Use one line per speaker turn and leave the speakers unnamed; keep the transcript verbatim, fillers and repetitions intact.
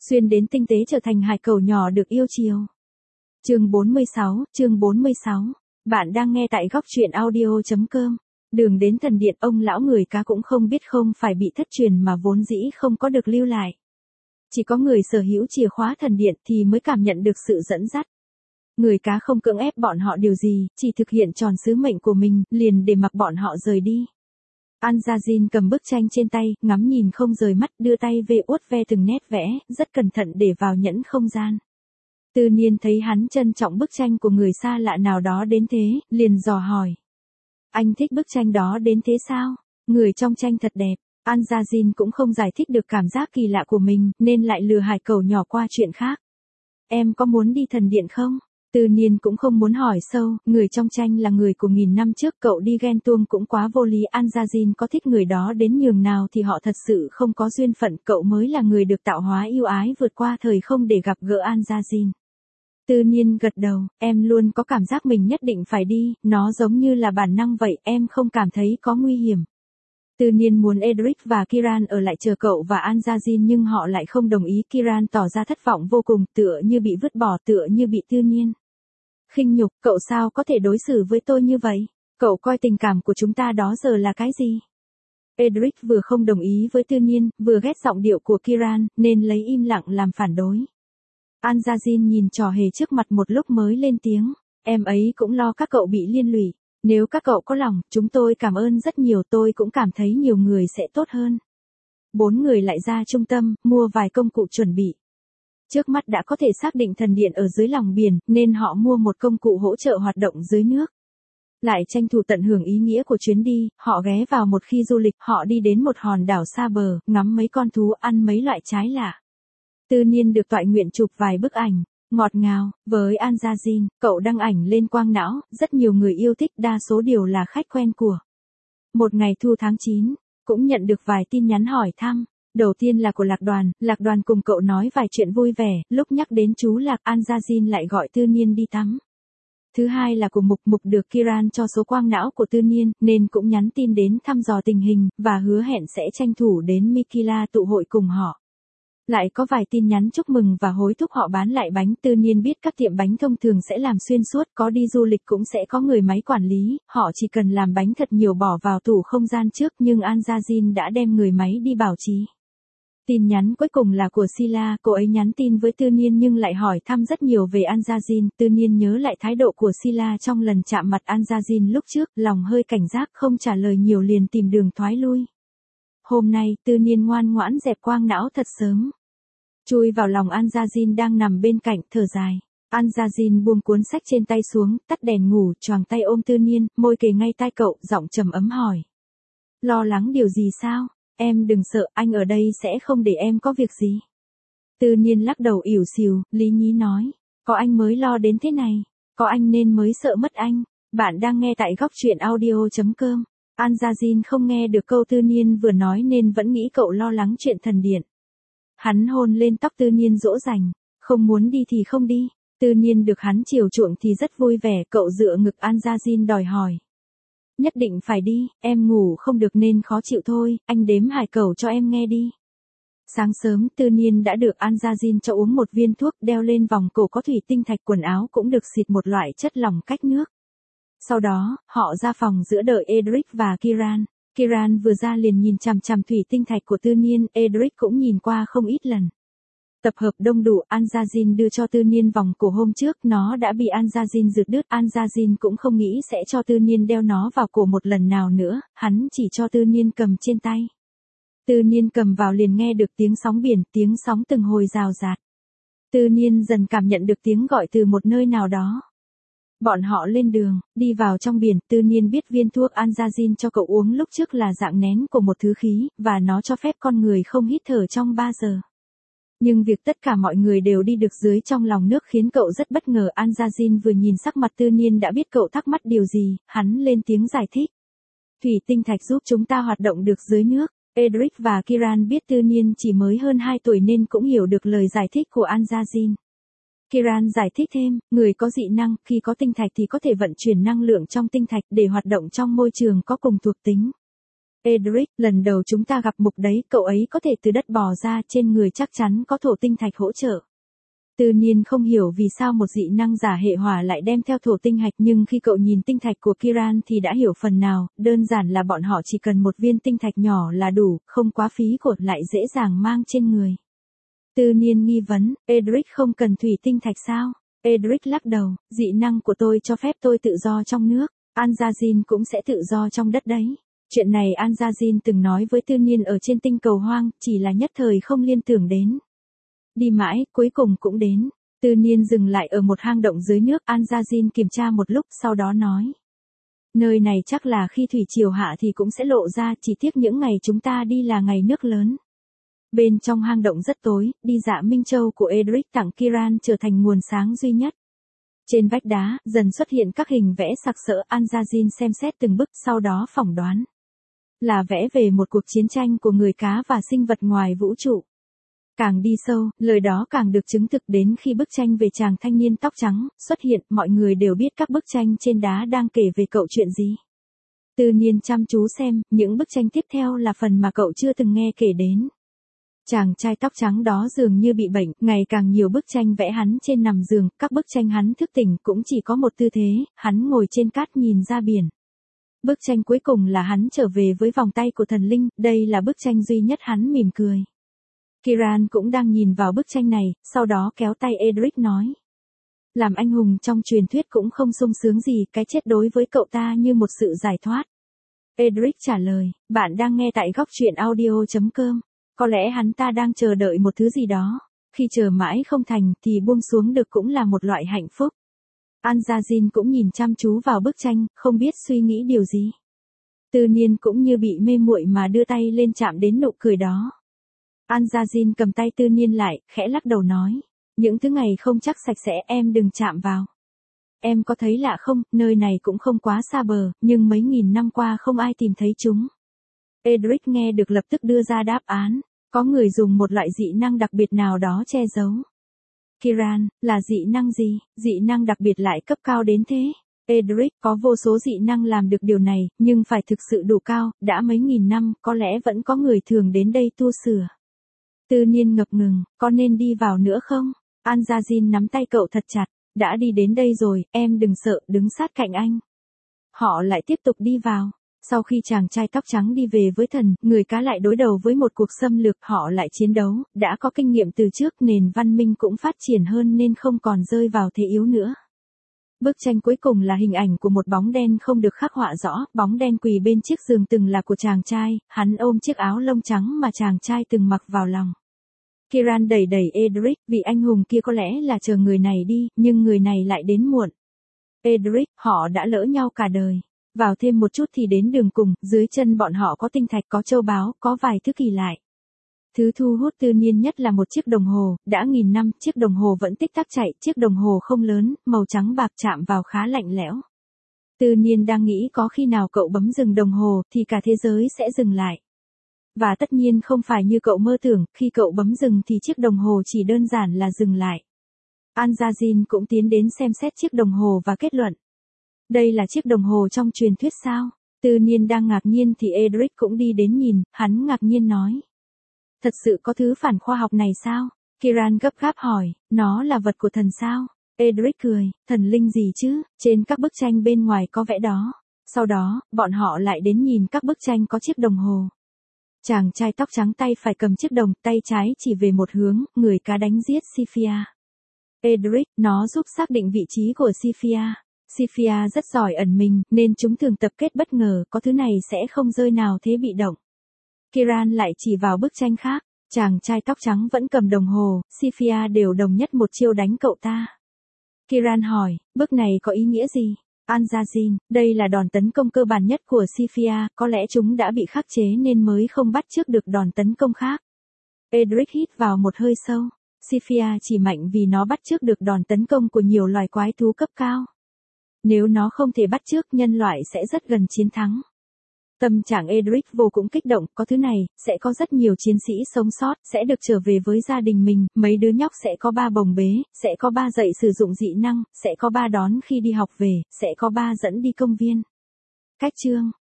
xuyên đến tinh tế trở thành hải cẩu nhỏ được yêu chiều. Chương bốn mươi sáu, chương bốn mươi sáu. Bạn đang nghe tại góc truyện audio chấm com. Đường đến thần điện, ông lão người cá cũng không biết không phải bị thất truyền mà vốn dĩ không có được lưu lại. Chỉ có người sở hữu chìa khóa thần điện thì mới cảm nhận được sự dẫn dắt. Người cá không cưỡng ép bọn họ điều gì, chỉ thực hiện tròn sứ mệnh của mình, liền để mặc bọn họ rời đi. An-gia-jin cầm bức tranh trên tay, ngắm nhìn không rời mắt, đưa tay về uốt ve từng nét vẽ, rất cẩn thận để vào nhẫn không gian. Tư Niên thấy hắn trân trọng bức tranh của người xa lạ nào đó đến thế, liền dò hỏi. Anh thích bức tranh đó đến thế sao? Người trong tranh thật đẹp. An-gia-jin cũng không giải thích được cảm giác kỳ lạ của mình, nên lại lừa hải cẩu nhỏ qua chuyện khác. Em có muốn đi thần điện không? Tư Niên cũng không muốn hỏi sâu, người trong tranh là người của nghìn năm trước, cậu đi ghen tuông cũng quá vô lý. An-gia-jin có thích người đó đến nhường nào thì họ thật sự không có duyên phận, cậu mới là người được tạo hóa yêu ái vượt qua thời không để gặp gỡ An-gia-jin. Tư Niên gật đầu, em luôn có cảm giác mình nhất định phải đi, nó giống như là bản năng vậy, em không cảm thấy có nguy hiểm. Tư Niên muốn Edric và Kiran ở lại chờ cậu và An-gia-jin nhưng họ lại không đồng ý. Kiran tỏ ra thất vọng vô cùng, tựa như bị vứt bỏ, tựa như bị Tư Niên khinh nhục. Cậu sao có thể đối xử với tôi như vậy? Cậu coi tình cảm của chúng ta đó giờ là cái gì? Edric vừa không đồng ý với Tư Niên, vừa ghét giọng điệu của Kiran, nên lấy im lặng làm phản đối. An-gia-jin nhìn trò hề trước mặt một lúc mới lên tiếng. Em ấy cũng lo các cậu bị liên lụy. Nếu các cậu có lòng, chúng tôi cảm ơn rất nhiều, tôi cũng cảm thấy nhiều người sẽ tốt hơn. Bốn người lại ra trung tâm, mua vài công cụ chuẩn bị. Trước mắt đã có thể xác định thần điện ở dưới lòng biển, nên họ mua một công cụ hỗ trợ hoạt động dưới nước. Lại tranh thủ tận hưởng ý nghĩa của chuyến đi, họ ghé vào một khi du lịch, họ đi đến một hòn đảo xa bờ, ngắm mấy con thú, ăn mấy loại trái lạ. Tư Niên được toại nguyện chụp vài bức ảnh, ngọt ngào, với An-gia-jin, cậu đăng ảnh lên quang não, rất nhiều người yêu thích, đa số đều là khách quen của. Một ngày thu tháng chín, cũng nhận được vài tin nhắn hỏi thăm. Đầu tiên là của Lạc Đoàn, Lạc Đoàn cùng cậu nói vài chuyện vui vẻ, lúc nhắc đến chú Lạc, An-gia-jin lại gọi Tư Niên đi tắm. Thứ hai là của Mục, Mục được Kiran cho số quang não của Tư Niên, nên cũng nhắn tin đến thăm dò tình hình, và hứa hẹn sẽ tranh thủ đến Mikila tụ hội cùng họ. Lại có vài tin nhắn chúc mừng và hối thúc họ bán lại bánh. Tư Niên biết các tiệm bánh thông thường sẽ làm xuyên suốt, có đi du lịch cũng sẽ có người máy quản lý, họ chỉ cần làm bánh thật nhiều bỏ vào tủ không gian trước, nhưng An-gia-jin đã đem người máy đi bảo trì. Tin nhắn cuối cùng là của Sila, cô ấy nhắn tin với Tư Niên nhưng lại hỏi thăm rất nhiều về An-gia-jin. Tư Niên nhớ lại thái độ của Sila trong lần chạm mặt An-gia-jin lúc trước, lòng hơi cảnh giác, không trả lời nhiều liền tìm đường thoái lui. Hôm nay, Tư Niên ngoan ngoãn dẹp quang não thật sớm. Chui vào lòng An-gia-jin đang nằm bên cạnh, thở dài. An-gia-jin buông cuốn sách trên tay xuống, tắt đèn ngủ, choàng tay ôm Tư Niên, môi kề ngay tai cậu, giọng trầm ấm hỏi. Lo lắng điều gì sao? Em đừng sợ, anh ở đây sẽ không để em có việc gì. Tư Niên lắc đầu ỉu xìu, lý nhí nói. Có anh mới lo đến thế này. Có anh nên mới sợ mất anh. Bạn đang nghe tại góc truyện audio chấm com. An-gia-jin không nghe được câu Tư Niên vừa nói nên vẫn nghĩ cậu lo lắng chuyện thần điện. Hắn hôn lên tóc Tư Niên dỗ dành. Không muốn đi thì không đi. Tư Niên được hắn chiều chuộng thì rất vui vẻ, cậu dựa ngực An-gia-jin đòi hỏi. Nhất định phải đi, em ngủ không được nên khó chịu thôi, anh đếm hải cẩu cho em nghe đi. Sáng sớm, Tư Niên đã được An-gia-jin cho uống một viên thuốc, đeo lên vòng cổ có thủy tinh thạch, quần áo cũng được xịt một loại chất lỏng cách nước. Sau đó, họ ra phòng giữa đợi Edric và Kiran. Kiran vừa ra liền nhìn chằm chằm thủy tinh thạch của Tư Niên, Edric cũng nhìn qua không ít lần. Tập hợp đông đủ, An-gia-jin đưa cho Tư Niên vòng cổ hôm trước, nó đã bị An-gia-jin rượt đứt. An-gia-jin cũng không nghĩ sẽ cho Tư Niên đeo nó vào cổ một lần nào nữa, hắn chỉ cho Tư Niên cầm trên tay. Tư Niên cầm vào liền nghe được tiếng sóng biển, tiếng sóng từng hồi rào rạt. Tư Niên dần cảm nhận được tiếng gọi từ một nơi nào đó. Bọn họ lên đường, đi vào trong biển, Tư Niên biết viên thuốc An-gia-jin cho cậu uống lúc trước là dạng nén của một thứ khí, và nó cho phép con người không hít thở trong ba giờ. Nhưng việc tất cả mọi người đều đi được dưới trong lòng nước khiến cậu rất bất ngờ. An-gia-jin vừa nhìn sắc mặt Tư Niên đã biết cậu thắc mắc điều gì, hắn lên tiếng giải thích. Thủy tinh thạch giúp chúng ta hoạt động được dưới nước. Edric và Kiran biết Tư Niên chỉ mới hơn hai tuổi nên cũng hiểu được lời giải thích của An-gia-jin. Kiran giải thích thêm, người có dị năng, khi có tinh thạch thì có thể vận chuyển năng lượng trong tinh thạch để hoạt động trong môi trường có cùng thuộc tính. Edric, lần đầu chúng ta gặp Mục đấy, cậu ấy có thể từ đất bò ra, trên người chắc chắn có thổ tinh thạch hỗ trợ. Tư Niên không hiểu vì sao một dị năng giả hệ hỏa lại đem theo thổ tinh hạch, nhưng khi cậu nhìn tinh thạch của Kiran thì đã hiểu phần nào, đơn giản là bọn họ chỉ cần một viên tinh thạch nhỏ là đủ, không quá phí cột lại dễ dàng mang trên người. Tư Niên nghi vấn, Edric không cần thủy tinh thạch sao? Edric lắc đầu, dị năng của tôi cho phép tôi tự do trong nước, Anjajin cũng sẽ tự do trong đất đấy. Chuyện này Anjajin từng nói với Tư Niên ở trên tinh cầu hoang, chỉ là nhất thời không liên tưởng đến. Đi mãi, cuối cùng cũng đến. Tư Niên dừng lại ở một hang động dưới nước, Anjajin kiểm tra một lúc sau đó nói. Nơi này chắc là khi thủy triều hạ thì cũng sẽ lộ ra, chỉ tiếc những ngày chúng ta đi là ngày nước lớn. Bên trong hang động rất tối, đi dạ Minh Châu của Edric tặng Kiran trở thành nguồn sáng duy nhất. Trên vách đá, dần xuất hiện các hình vẽ sặc sỡ, Anjajin xem xét từng bức, sau đó phỏng đoán. Là vẽ về một cuộc chiến tranh của người cá và sinh vật ngoài vũ trụ. Càng đi sâu, lời đó càng được chứng thực đến khi bức tranh về chàng thanh niên tóc trắng xuất hiện, mọi người đều biết các bức tranh trên đá đang kể về cậu chuyện gì. Tư Niên chăm chú xem, những bức tranh tiếp theo là phần mà cậu chưa từng nghe kể đến. Chàng trai tóc trắng đó dường như bị bệnh, ngày càng nhiều bức tranh vẽ hắn trên nằm giường, các bức tranh hắn thức tỉnh cũng chỉ có một tư thế, hắn ngồi trên cát nhìn ra biển. Bức tranh cuối cùng là hắn trở về với vòng tay của thần linh, đây là bức tranh duy nhất hắn mỉm cười. Kiran cũng đang nhìn vào bức tranh này, sau đó kéo tay Edric nói. Làm anh hùng trong truyền thuyết cũng không sung sướng gì, cái chết đối với cậu ta như một sự giải thoát. Edric trả lời, bạn đang nghe tại góc truyện audio chấm com. Có lẽ hắn ta đang chờ đợi một thứ gì đó. Khi chờ mãi không thành thì buông xuống được cũng là một loại hạnh phúc. Anjajin cũng nhìn chăm chú vào bức tranh, không biết suy nghĩ điều gì. Tư Niên cũng như bị mê muội mà đưa tay lên chạm đến nụ cười đó. Anjajin cầm tay Tư Niên lại, khẽ lắc đầu nói. Những thứ ngày không chắc sạch sẽ, em đừng chạm vào. Em có thấy lạ không, nơi này cũng không quá xa bờ, nhưng mấy nghìn năm qua không ai tìm thấy chúng. Edric nghe được lập tức đưa ra đáp án. Có người dùng một loại dị năng đặc biệt nào đó che giấu. Kiran, là dị năng gì, dị năng đặc biệt lại cấp cao đến thế? Edric, có vô số dị năng làm được điều này, nhưng phải thực sự đủ cao, đã mấy nghìn năm, có lẽ vẫn có người thường đến đây tu sửa. Tư Niên ngập ngừng, có nên đi vào nữa không? Anjajin nắm tay cậu thật chặt, đã đi đến đây rồi, em đừng sợ, đứng sát cạnh anh. Họ lại tiếp tục đi vào. Sau khi chàng trai tóc trắng đi về với thần, người cá lại đối đầu với một cuộc xâm lược, họ lại chiến đấu, đã có kinh nghiệm từ trước, nền văn minh cũng phát triển hơn nên không còn rơi vào thế yếu nữa. Bức tranh cuối cùng là hình ảnh của một bóng đen không được khắc họa rõ, bóng đen quỳ bên chiếc giường từng là của chàng trai, hắn ôm chiếc áo lông trắng mà chàng trai từng mặc vào lòng. Kiran đẩy đẩy Edric, vị anh hùng kia có lẽ là chờ người này đi, nhưng người này lại đến muộn. Edric, họ đã lỡ nhau cả đời. Vào thêm một chút thì đến đường cùng, dưới chân bọn họ có tinh thạch, có châu báu, có vài thứ kỳ lạ. Thứ thu hút Tư Niên nhất là một chiếc đồng hồ, đã nghìn năm, chiếc đồng hồ vẫn tích tắc chạy, chiếc đồng hồ không lớn, màu trắng bạc chạm vào khá lạnh lẽo. Tư Niên đang nghĩ có khi nào cậu bấm dừng đồng hồ thì cả thế giới sẽ dừng lại. Và tất nhiên không phải như cậu mơ tưởng, khi cậu bấm dừng thì chiếc đồng hồ chỉ đơn giản là dừng lại. Anjajin cũng tiến đến xem xét chiếc đồng hồ và kết luận. Đây là chiếc đồng hồ trong truyền thuyết sao? Tư Niên đang ngạc nhiên thì Edric cũng đi đến nhìn, hắn ngạc nhiên nói. Thật sự có thứ phản khoa học này sao? Kiran gấp gáp hỏi, nó là vật của thần sao? Edric cười, thần linh gì chứ, trên các bức tranh bên ngoài có vẽ đó. Sau đó, bọn họ lại đến nhìn các bức tranh có chiếc đồng hồ. Chàng trai tóc trắng tay phải cầm chiếc đồng, tay trái chỉ về một hướng, người cá đánh giết Siphia. Edric, nó giúp xác định vị trí của Siphia. Siphia rất giỏi ẩn mình, nên chúng thường tập kết bất ngờ, có thứ này sẽ không rơi nào thế bị động. Kiran lại chỉ vào bức tranh khác, chàng trai tóc trắng vẫn cầm đồng hồ, Siphia đều đồng nhất một chiêu đánh cậu ta. Kiran hỏi, bước này có ý nghĩa gì? Anjajin, đây là đòn tấn công cơ bản nhất của Siphia, có lẽ chúng đã bị khắc chế nên mới không bắt chước được đòn tấn công khác. Edric hít vào một hơi sâu, Siphia chỉ mạnh vì nó bắt chước được đòn tấn công của nhiều loài quái thú cấp cao. Nếu nó không thể bắt chước, nhân loại sẽ rất gần chiến thắng. Tâm trạng Edric vô cùng kích động, có thứ này, sẽ có rất nhiều chiến sĩ sống sót, sẽ được trở về với gia đình mình, mấy đứa nhóc sẽ có ba bồng bế, sẽ có ba dạy sử dụng dị năng, sẽ có ba đón khi đi học về, sẽ có ba dẫn đi công viên. Cách chương